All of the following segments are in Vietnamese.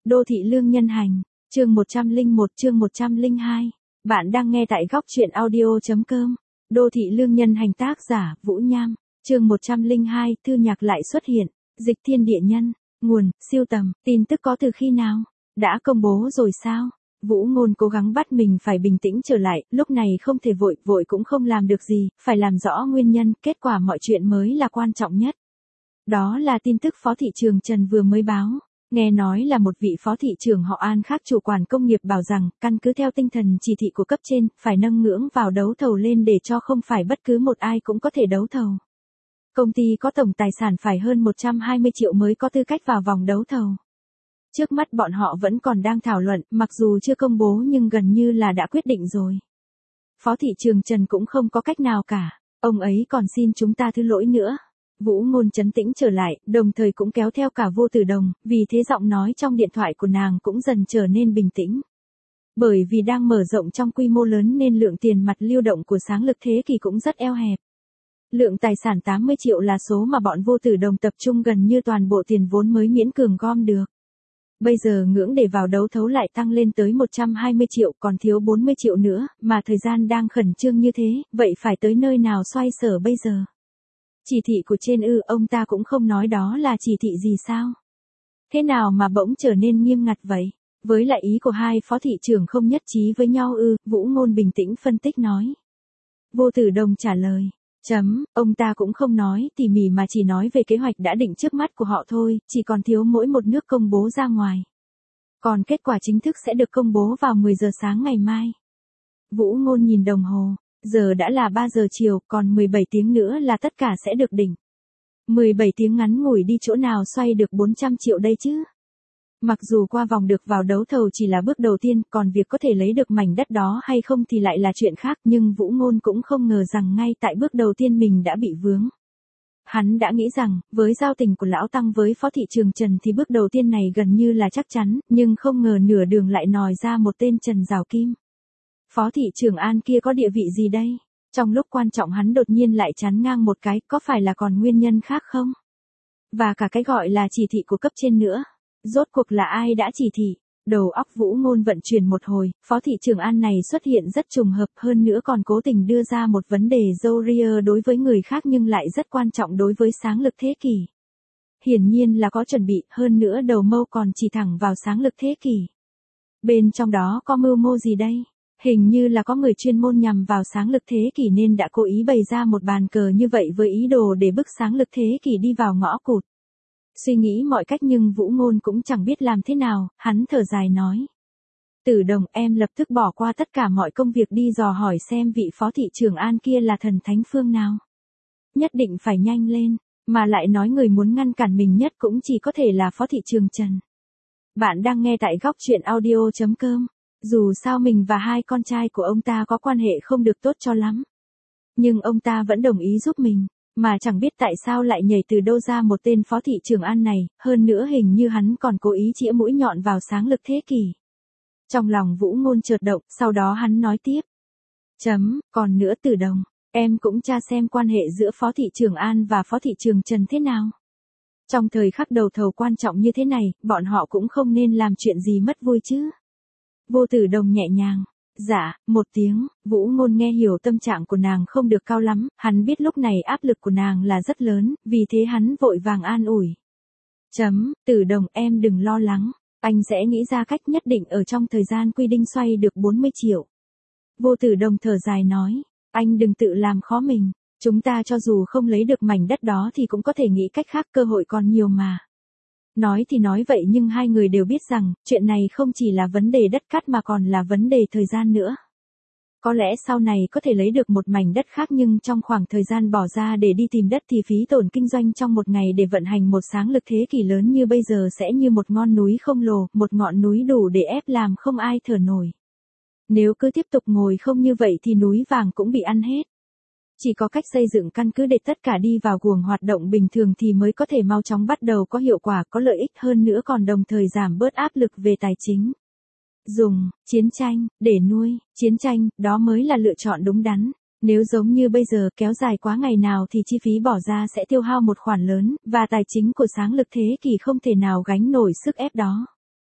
Đô thị lương nhân hành, chương 101 chương 102. Bạn đang nghe tại góc truyện audio.com. Đô thị lương nhân hành tác giả, Vũ Nham, chương 102, thư nhạc lại xuất hiện, dịch thiên địa nhân, nguồn, siêu tầm, tin tức có từ khi nào? Đã công bố rồi sao? Vũ Ngôn cố gắng bắt mình phải bình tĩnh trở lại, lúc này không thể vội cũng không làm được gì, phải làm rõ nguyên nhân, kết quả mọi chuyện mới là quan trọng nhất. Đó là tin tức Phó thị trường Trần vừa mới báo. Nghe nói là một vị phó thị trưởng họ An khác chủ quản công nghiệp bảo rằng, căn cứ theo tinh thần chỉ thị của cấp trên, phải nâng ngưỡng vào đấu thầu lên để cho không phải bất cứ một ai cũng có thể đấu thầu. Công ty có tổng tài sản phải hơn 120 triệu mới có tư cách vào vòng đấu thầu. Trước mắt bọn họ vẫn còn đang thảo luận, mặc dù chưa công bố nhưng gần như là đã quyết định rồi. Phó thị trường Trần cũng không có cách nào cả, ông ấy còn xin chúng ta thứ lỗi nữa. Vũ Ngôn trấn tĩnh trở lại, đồng thời cũng kéo theo cả Vô Tử Đồng, vì thế giọng nói trong điện thoại của nàng cũng dần trở nên bình tĩnh. Bởi vì đang mở rộng trong quy mô lớn nên lượng tiền mặt lưu động của Sáng Lực Thế Kỷ cũng rất eo hẹp. Lượng tài sản 80 triệu là số mà bọn Vô Tử Đồng tập trung gần như toàn bộ tiền vốn mới miễn cường gom được. Bây giờ ngưỡng để vào đấu thấu lại tăng lên tới 120 triệu, còn thiếu 40 triệu nữa, mà thời gian đang khẩn trương như thế, vậy phải tới nơi nào xoay sở bây giờ? Chỉ thị của trên ông ta cũng không nói đó là chỉ thị gì sao? Thế nào mà bỗng trở nên nghiêm ngặt vậy? Với lại ý của hai phó thị trưởng không nhất trí với nhau Vũ Ngôn bình tĩnh phân tích nói. Vô Tử Đồng trả lời. Ông ta cũng không nói tỉ mỉ mà chỉ nói về kế hoạch đã định trước mắt của họ thôi, chỉ còn thiếu mỗi một nước công bố ra ngoài. Còn kết quả chính thức sẽ được công bố vào 10 giờ sáng ngày mai. Vũ Ngôn nhìn đồng hồ. Giờ đã là 3 giờ chiều, còn 17 tiếng nữa là tất cả sẽ được đỉnh. 17 tiếng ngắn ngủi đi chỗ nào xoay được 400 triệu đây chứ? Mặc dù qua vòng được vào đấu thầu chỉ là bước đầu tiên, còn việc có thể lấy được mảnh đất đó hay không thì lại là chuyện khác, nhưng Vũ Ngôn cũng không ngờ rằng ngay tại bước đầu tiên mình đã bị vướng. Hắn đã nghĩ rằng, với giao tình của Lão Tăng với Phó thị trường Trần thì bước đầu tiên này gần như là chắc chắn, nhưng không ngờ nửa đường lại nòi ra một tên Trần Giảo Kim. Phó thị trưởng An kia có địa vị gì đây? Trong lúc quan trọng hắn đột nhiên lại chắn ngang một cái, có phải là còn nguyên nhân khác không? Và cả cái gọi là chỉ thị của cấp trên nữa. Rốt cuộc là ai đã chỉ thị? Đầu óc Vũ Ngôn vận chuyển một hồi, phó thị trưởng An này xuất hiện rất trùng hợp, hơn nữa còn cố tình đưa ra một vấn đề râu ria đối với người khác nhưng lại rất quan trọng đối với Sáng Lực Thế Kỷ. Hiển nhiên là có chuẩn bị, hơn nữa đầu mâu còn chỉ thẳng vào Sáng Lực Thế Kỷ. Bên trong đó có mưu mô gì đây? Hình như là có người chuyên môn nhằm vào Sáng Lực Thế Kỷ nên đã cố ý bày ra một bàn cờ như vậy với ý đồ để bức Sáng Lực Thế Kỷ đi vào ngõ cụt. Suy nghĩ mọi cách nhưng Vũ Ngôn cũng chẳng biết làm thế nào, hắn thở dài nói. Tử Đồng, em lập tức bỏ qua tất cả mọi công việc đi dò hỏi xem vị phó thị trưởng An kia là thần thánh phương nào. Nhất định phải nhanh lên, mà lại nói người muốn ngăn cản mình nhất cũng chỉ có thể là phó thị trường Trần. Bạn đang nghe tại góc truyện audio.com. Dù sao mình và hai con trai của ông ta có quan hệ không được tốt cho lắm. Nhưng ông ta vẫn đồng ý giúp mình, mà chẳng biết tại sao lại nhảy từ đâu ra một tên phó thị trưởng An này, hơn nữa hình như hắn còn cố ý chĩa mũi nhọn vào Sáng Lực Thế Kỷ. Trong lòng Vũ Ngôn chợt động, sau đó hắn nói tiếp. Còn nữa Tử Đồng, em cũng tra xem quan hệ giữa phó thị trưởng An và phó thị trưởng Trần thế nào. Trong thời khắc đầu thầu quan trọng như thế này, bọn họ cũng không nên làm chuyện gì mất vui chứ. Vô Tử Đồng nhẹ nhàng. Dạ, một tiếng, Vũ Ngôn nghe hiểu tâm trạng của nàng không được cao lắm, hắn biết lúc này áp lực của nàng là rất lớn, vì thế hắn vội vàng an ủi. Tử Đồng, em đừng lo lắng, anh sẽ nghĩ ra cách nhất định ở trong thời gian quy định xoay được 40 triệu. Vô Tử Đồng thở dài nói, anh đừng tự làm khó mình, chúng ta cho dù không lấy được mảnh đất đó thì cũng có thể nghĩ cách khác, cơ hội còn nhiều mà. Nói thì nói vậy nhưng hai người đều biết rằng, chuyện này không chỉ là vấn đề đất cát mà còn là vấn đề thời gian nữa. Có lẽ sau này có thể lấy được một mảnh đất khác nhưng trong khoảng thời gian bỏ ra để đi tìm đất thì phí tổn kinh doanh trong một ngày để vận hành một Sáng Lực Thế Kỷ lớn như bây giờ sẽ như một ngọn núi khổng lồ, một ngọn núi đủ để ép làm không ai thở nổi. Nếu cứ tiếp tục ngồi không như vậy thì núi vàng cũng bị ăn hết. Chỉ có cách xây dựng căn cứ để tất cả đi vào guồng hoạt động bình thường thì mới có thể mau chóng bắt đầu có hiệu quả, có lợi ích hơn nữa còn đồng thời giảm bớt áp lực về tài chính. Dùng chiến tranh để nuôi chiến tranh, đó mới là lựa chọn đúng đắn. Nếu giống như bây giờ kéo dài quá ngày nào thì chi phí bỏ ra sẽ tiêu hao một khoản lớn, và tài chính của Sáng Lực Thế Kỷ không thể nào gánh nổi sức ép đó.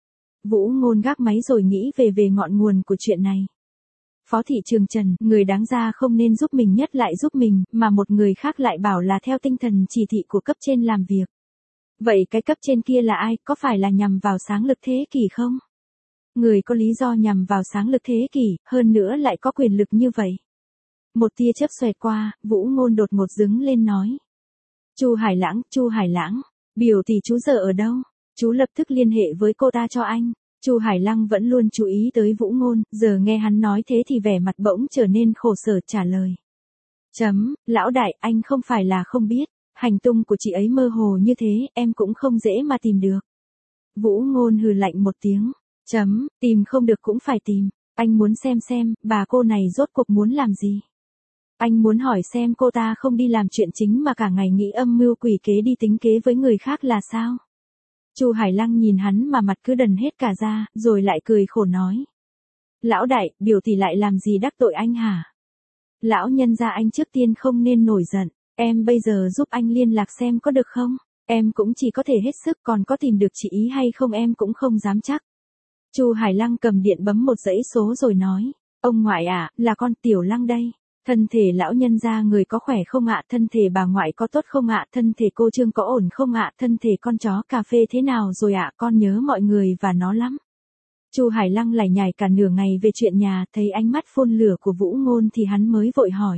Vũ Ngôn gác máy rồi nghĩ về ngọn nguồn của chuyện này. Phó thị Trường Trần, người đáng ra không nên giúp mình nhất lại giúp mình, mà một người khác lại bảo là theo tinh thần chỉ thị của cấp trên làm việc. Vậy cái cấp trên kia là ai, có phải là nhằm vào Sáng Lực Thế Kỷ không? Người có lý do nhằm vào Sáng Lực Thế Kỷ, hơn nữa lại có quyền lực như vậy. Một tia chớp xoẹt qua, Vũ Ngôn đột ngột đứng lên nói. Chu Hải Lãng, biểu tỷ chú giờ ở đâu? Chú lập tức liên hệ với cô ta cho anh. Chu Hải Lăng vẫn luôn chú ý tới Vũ Ngôn, giờ nghe hắn nói thế thì vẻ mặt bỗng trở nên khổ sở trả lời. Lão đại, anh không phải là không biết, hành tung của chị ấy mơ hồ như thế, em cũng không dễ mà tìm được. Vũ Ngôn hừ lạnh một tiếng. Tìm không được cũng phải tìm, anh muốn xem, bà cô này rốt cuộc muốn làm gì? Anh muốn hỏi xem cô ta không đi làm chuyện chính mà cả ngày nghĩ âm mưu quỷ kế đi tính kế với người khác là sao? Chu Hải Lăng nhìn hắn mà mặt cứ đần hết cả ra, rồi lại cười khổ nói. Lão đại, biểu tỷ lại làm gì đắc tội anh hả? Lão nhân gia anh trước tiên không nên nổi giận, em bây giờ giúp anh liên lạc xem có được không? Em cũng chỉ có thể hết sức, còn có tìm được chị ý hay không em cũng không dám chắc. Chu Hải Lăng cầm điện bấm một dãy số rồi nói. Ông ngoại ạ, là con Tiểu Lăng đây. Thân thể lão nhân gia người có khỏe không ạ? Thân thể bà ngoại có tốt không ạ? Thân thể cô Trương có ổn không ạ? Thân thể con chó cà phê thế nào rồi ạ? Con nhớ mọi người và nó lắm. Chu Hải Lăng lải nhải cả nửa ngày về chuyện nhà, thấy ánh mắt phun lửa của Vũ Ngôn thì hắn mới vội hỏi.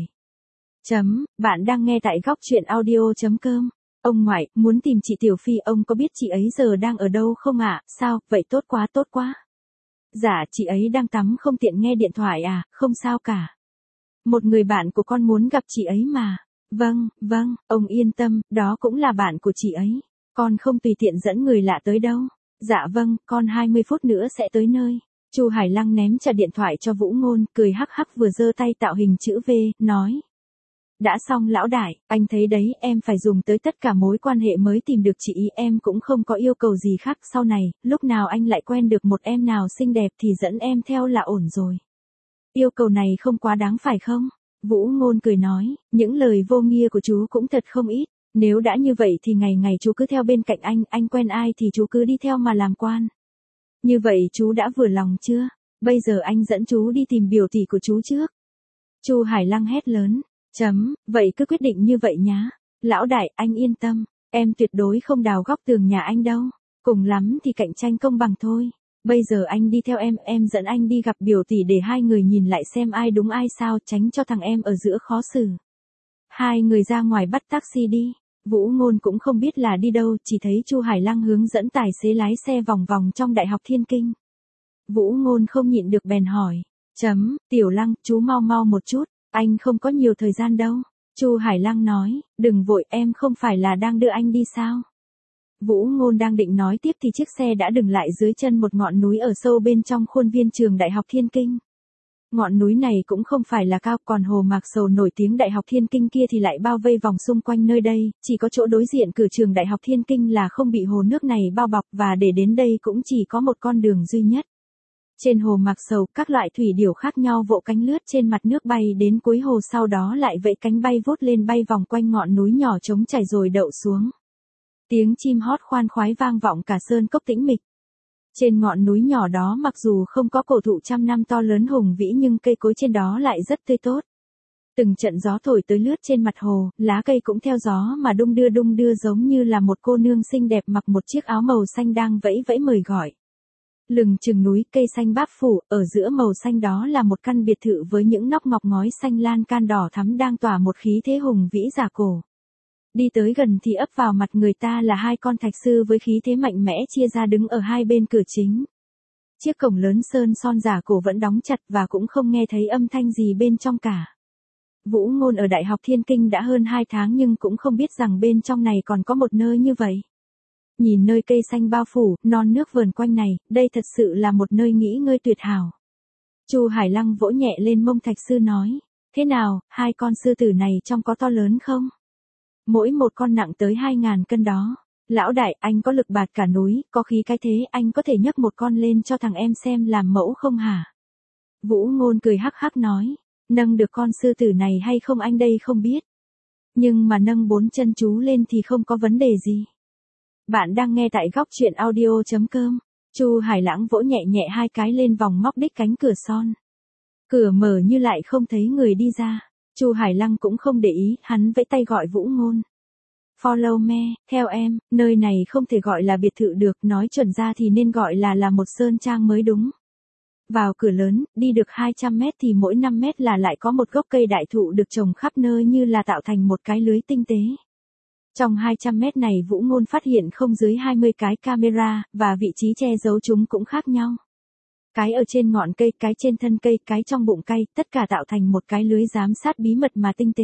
Bạn đang nghe tại góc truyện audio.com. Ông ngoại, muốn tìm chị Tiểu Phi, ông có biết chị ấy giờ đang ở đâu không ạ? Sao, vậy tốt quá. Dạ, chị ấy đang tắm không tiện nghe điện thoại à, không sao cả. Một người bạn của con muốn gặp chị ấy mà. Vâng, ông yên tâm, đó cũng là bạn của chị ấy. Con không tùy tiện dẫn người lạ tới đâu. Dạ vâng, con 20 phút nữa sẽ tới nơi. Chu Hải Lăng ném trả điện thoại cho Vũ Ngôn, cười hắc hắc vừa giơ tay tạo hình chữ V, nói. Đã xong lão đại, anh thấy đấy, em phải dùng tới tất cả mối quan hệ mới tìm được chị ý, em cũng không có yêu cầu gì khác, sau này, lúc nào anh lại quen được một em nào xinh đẹp thì dẫn em theo là ổn rồi. Yêu cầu này không quá đáng phải không? Vũ Ngôn cười nói, những lời vô nghĩa của chú cũng thật không ít, nếu đã như vậy thì ngày ngày chú cứ theo bên cạnh anh quen ai thì chú cứ đi theo mà làm quan. Như vậy chú đã vừa lòng chưa? Bây giờ anh dẫn chú đi tìm biểu tỷ của chú trước. Chu Hải Lăng hét lớn. Vậy cứ quyết định như vậy nhá. Lão đại, anh yên tâm, em tuyệt đối không đào góc tường nhà anh đâu. Cùng lắm thì cạnh tranh công bằng thôi. Bây giờ anh đi theo em dẫn anh đi gặp biểu tỷ để hai người nhìn lại xem ai đúng ai sao, tránh cho thằng em ở giữa khó xử. Hai người ra ngoài bắt taxi đi. Vũ Ngôn cũng không biết là đi đâu, chỉ thấy Chu Hải Lăng hướng dẫn tài xế lái xe vòng vòng trong Đại học Thiên Kinh. Vũ Ngôn không nhịn được bèn hỏi. Tiểu Lăng, chú mau một chút. Anh không có nhiều thời gian đâu. Chu Hải Lăng nói, đừng vội, em không phải là đang đưa anh đi sao? Vũ Ngôn đang định nói tiếp thì chiếc xe đã dừng lại dưới chân một ngọn núi ở sâu bên trong khuôn viên trường Đại học Thiên Kinh. Ngọn núi này cũng không phải là cao, còn hồ Mạc Sầu nổi tiếng Đại học Thiên Kinh kia thì lại bao vây vòng xung quanh nơi đây, chỉ có chỗ đối diện cửa trường Đại học Thiên Kinh là không bị hồ nước này bao bọc, và để đến đây cũng chỉ có một con đường duy nhất. Trên hồ Mạc Sầu, các loại thủy điểu khác nhau vỗ cánh lướt trên mặt nước bay đến cuối hồ, sau đó lại vẫy cánh bay vút lên bay vòng quanh ngọn núi nhỏ trống trải rồi đậu xuống. Tiếng chim hót khoan khoái vang vọng cả sơn cốc tĩnh mịch. Trên ngọn núi nhỏ đó mặc dù không có cổ thụ trăm năm to lớn hùng vĩ nhưng cây cối trên đó lại rất tươi tốt. Từng trận gió thổi tới lướt trên mặt hồ, lá cây cũng theo gió mà đung đưa giống như là một cô nương xinh đẹp mặc một chiếc áo màu xanh đang vẫy vẫy mời gọi. Lừng chừng núi cây xanh bát phủ, ở giữa màu xanh đó là một căn biệt thự với những nóc ngọc ngói xanh lan can đỏ thắm đang tỏa một khí thế hùng vĩ giả cổ. Đi tới gần thì ấp vào mặt người ta là hai con thạch sư với khí thế mạnh mẽ chia ra đứng ở hai bên cửa chính. Chiếc cổng lớn sơn son giả cổ vẫn đóng chặt và cũng không nghe thấy âm thanh gì bên trong cả. Vũ Ngôn ở Đại học Thiên Kinh đã hơn 2 tháng nhưng cũng không biết rằng bên trong này còn có một nơi như vậy. Nhìn nơi cây xanh bao phủ, non nước vờn quanh này, đây thật sự là một nơi nghỉ ngơi tuyệt hảo. Chu Hải Lăng vỗ nhẹ lên mông thạch sư nói, thế nào, hai con sư tử này trông có to lớn không? Mỗi một con nặng tới 2.000 cân đó. Lão đại, anh có lực bạt cả núi, có khí cái thế, anh có thể nhấc một con lên cho thằng em xem làm mẫu không hả? Vũ Ngôn cười hắc hắc nói, nâng được con sư tử này hay không anh đây không biết. Nhưng mà nâng 4 chân chú lên thì không có vấn đề gì. Bạn đang nghe tại góc truyện audio.com. Chu Hải Lãng vỗ nhẹ nhẹ hai cái lên vòng móc đích cánh cửa son. Cửa mở như lại không thấy người đi ra. Chu Hải Lăng cũng không để ý, hắn vẫy tay gọi Vũ Ngôn. Follow me, theo em, nơi này không thể gọi là biệt thự được, nói chuẩn ra thì nên gọi là một sơn trang mới đúng. Vào cửa lớn, đi được 200 mét thì mỗi 5 mét là lại có một gốc cây đại thụ được trồng khắp nơi như là tạo thành một cái lưới tinh tế. Trong 200 mét này Vũ Ngôn phát hiện không dưới 20 cái camera, và vị trí che giấu chúng cũng khác nhau. Cái ở trên ngọn cây, cái trên thân cây, cái trong bụng cây, tất cả tạo thành một cái lưới giám sát bí mật mà tinh tế.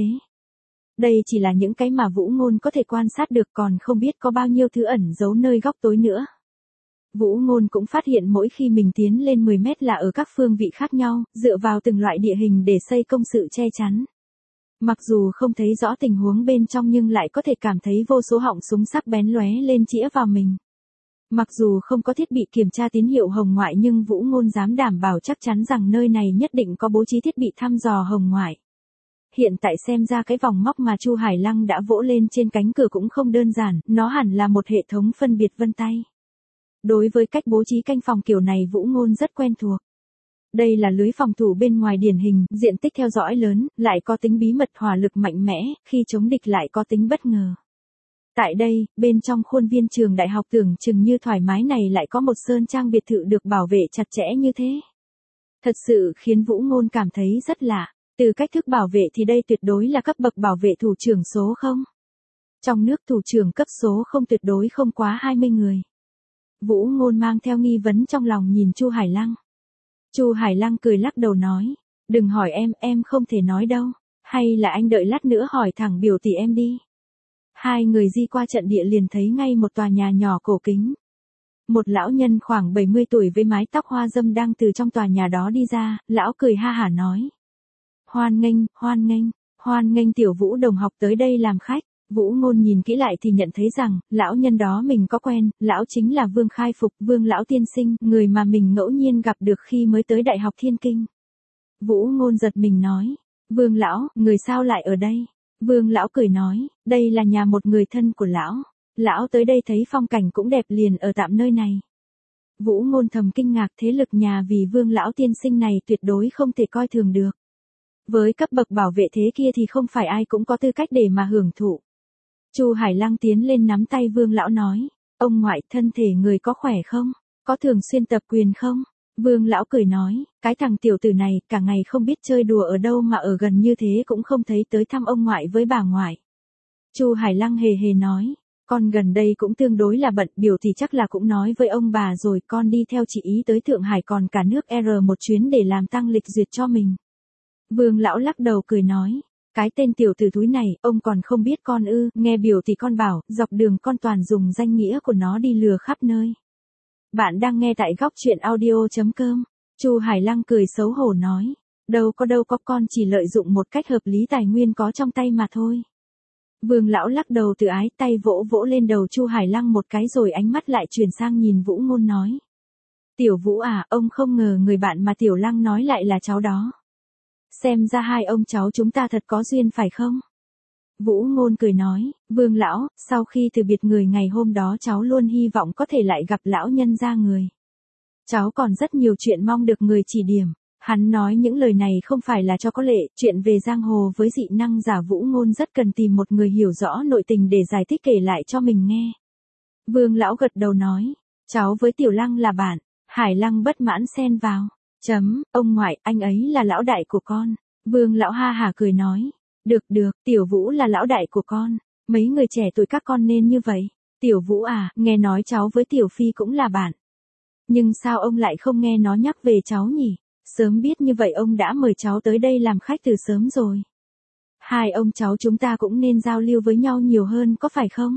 Đây chỉ là những cái mà Vũ Ngôn có thể quan sát được, còn không biết có bao nhiêu thứ ẩn giấu nơi góc tối nữa. Vũ Ngôn cũng phát hiện mỗi khi mình tiến lên 10 mét là ở các phương vị khác nhau, dựa vào từng loại địa hình để xây công sự che chắn. Mặc dù không thấy rõ tình huống bên trong nhưng lại có thể cảm thấy vô số họng súng sắc bén lóe lên chĩa vào mình. Mặc dù không có thiết bị kiểm tra tín hiệu hồng ngoại nhưng Vũ Ngôn dám đảm bảo chắc chắn rằng nơi này nhất định có bố trí thiết bị thăm dò hồng ngoại. Hiện tại xem ra cái vòng móc mà Chu Hải Lăng đã vỗ lên trên cánh cửa cũng không đơn giản, nó hẳn là một hệ thống phân biệt vân tay. Đối với cách bố trí canh phòng kiểu này Vũ Ngôn rất quen thuộc. Đây là lưới phòng thủ bên ngoài điển hình, diện tích theo dõi lớn, lại có tính bí mật, hỏa lực mạnh mẽ, khi chống địch lại có tính bất ngờ. Tại đây, bên trong khuôn viên trường đại học tưởng chừng như thoải mái này lại có một sơn trang biệt thự được bảo vệ chặt chẽ như thế. Thật sự khiến Vũ Ngôn cảm thấy rất lạ. Từ cách thức bảo vệ thì đây tuyệt đối là cấp bậc bảo vệ thủ trưởng số 0. Trong nước thủ trưởng cấp số 0 tuyệt đối không quá 20 người. Vũ Ngôn mang theo nghi vấn trong lòng nhìn Chu Hải Lăng. Chu Hải Lăng cười lắc đầu nói, đừng hỏi em không thể nói đâu, hay là anh đợi lát nữa hỏi thẳng biểu tỷ em đi. Hai người di qua trận địa liền thấy ngay một tòa nhà nhỏ cổ kính. Một lão nhân khoảng 70 tuổi với mái tóc hoa râm đang từ trong tòa nhà đó đi ra, lão cười ha hả nói. Hoan nghênh tiểu Vũ đồng học tới đây làm khách. Vũ Ngôn nhìn kỹ lại thì nhận thấy rằng, lão nhân đó mình có quen, lão chính là Vương Khai Phục, Vương lão tiên sinh, người mà mình ngẫu nhiên gặp được khi mới tới Đại học Thiên Kinh. Vũ Ngôn giật mình nói, Vương lão, người sao lại ở đây? Vương lão cười nói, đây là nhà một người thân của lão. Lão tới đây thấy phong cảnh cũng đẹp liền ở tạm nơi này. Vũ Ngôn thầm kinh ngạc, thế lực nhà vì Vương lão tiên sinh này tuyệt đối không thể coi thường được. Với cấp bậc bảo vệ thế kia thì không phải ai cũng có tư cách để mà hưởng thụ. Chu Hải Lăng tiến lên nắm tay Vương lão nói, ông ngoại, thân thể người có khỏe không? Có thường xuyên tập quyền không? Vương lão cười nói, cái thằng tiểu tử này cả ngày không biết chơi đùa ở đâu mà ở gần như thế cũng không thấy tới thăm ông ngoại với bà ngoại. Chu Hải Lăng hề hề nói, con gần đây cũng tương đối là bận, biểu thì chắc là cũng nói với ông bà rồi, con đi theo chị ý tới Thượng Hải còn cả nước R một chuyến để làm tăng lịch duyệt cho mình. Vương lão lắc đầu cười nói, cái tên tiểu tử thúi này, ông còn không biết con ư? Nghe biểu thì con bảo, dọc đường con toàn dùng danh nghĩa của nó đi lừa khắp nơi. Bạn đang nghe tại góc truyện audio.com. Chu Hải Lăng cười xấu hổ nói, đâu có, con chỉ lợi dụng một cách hợp lý tài nguyên có trong tay mà thôi. Vương lão lắc đầu từ ái, tay vỗ vỗ lên đầu Chu Hải Lăng một cái rồi ánh mắt lại chuyển sang nhìn Vũ Ngôn nói. Tiểu Vũ à, ông không ngờ người bạn mà Tiểu Lăng nói lại là cháu đó. Xem ra hai ông cháu chúng ta thật có duyên phải không? Vũ Ngôn cười nói, Vương lão, sau khi từ biệt người ngày hôm đó cháu luôn hy vọng có thể lại gặp lão nhân gia người. Cháu còn rất nhiều chuyện mong được người chỉ điểm. Hắn nói những lời này không phải là cho có lệ, chuyện về giang hồ với dị năng giả Vũ Ngôn rất cần tìm một người hiểu rõ nội tình để giải thích kể lại cho mình nghe. Vương lão gật đầu nói, cháu với Tiểu Lăng là bạn. Hải Lăng bất mãn xen vào. Ông ngoại, anh ấy là lão đại của con. Vương lão ha hả cười nói. Được, Tiểu Vũ là lão đại của con. Mấy người trẻ tuổi các con nên như vậy. Tiểu Vũ à, nghe nói cháu với Tiểu Phi cũng là bạn. Nhưng sao ông lại không nghe nó nhắc về cháu nhỉ? Sớm biết như vậy ông đã mời cháu tới đây làm khách từ sớm rồi. Hai ông cháu chúng ta cũng nên giao lưu với nhau nhiều hơn có phải không?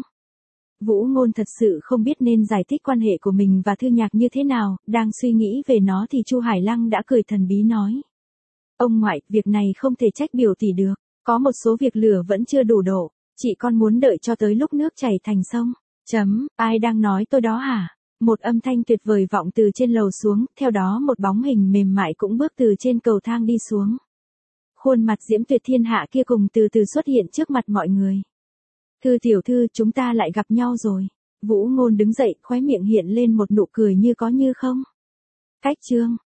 Vũ Ngôn thật sự không biết nên giải thích quan hệ của mình và Thư Nhạc như thế nào, đang suy nghĩ về nó thì Chu Hải Lăng đã cười thần bí nói. Ông ngoại, việc này không thể trách biểu tỷ được, có một số việc lửa vẫn chưa đủ độ, chị con muốn đợi cho tới lúc nước chảy thành sông. Ai đang nói tôi đó hả? Một âm thanh tuyệt vời vọng từ trên lầu xuống, theo đó một bóng hình mềm mại cũng bước từ trên cầu thang đi xuống. Khuôn mặt diễm tuyệt thiên hạ kia cùng từ từ xuất hiện trước mặt mọi người. Thư tiểu thư, chúng ta lại gặp nhau rồi. Vũ Ngôn đứng dậy, khóe miệng hiện lên một nụ cười như có như không. Cách chương